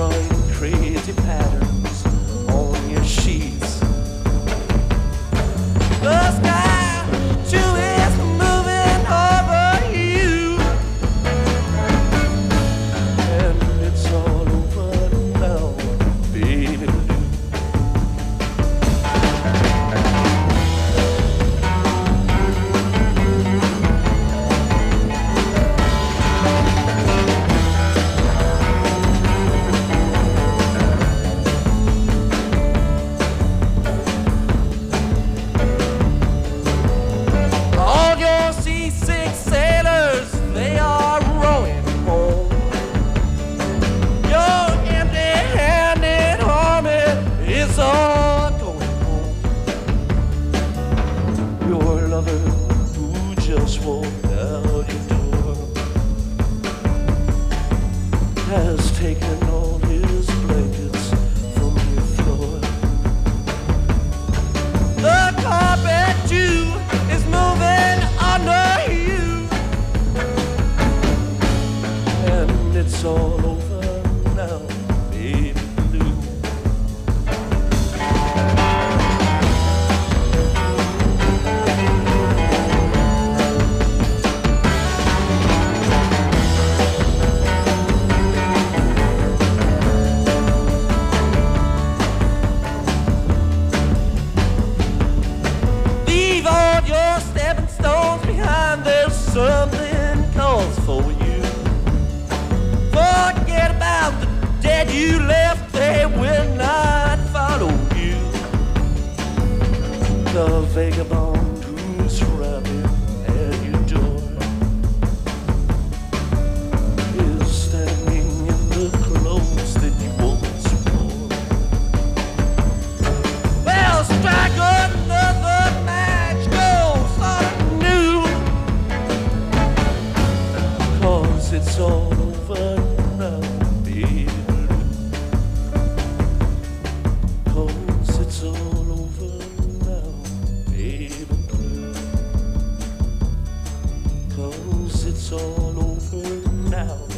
drawing crazy patterns on your sheets. The sky too is moving over you, and it's all over now, baby blue. Who just walked out your door has taken all his blankets from your floor. The carpet too is moving under you, and it's all over now, baby blue. Something calls for you. Forget about the dead you left, they will not follow you. The vagabond who's rapping at your door is standing in the clothes that you once wore. Well, strike another match, go start new. It's all over now, baby blue. 'Cause it's all over now, baby blue. 'Cause it's all over now.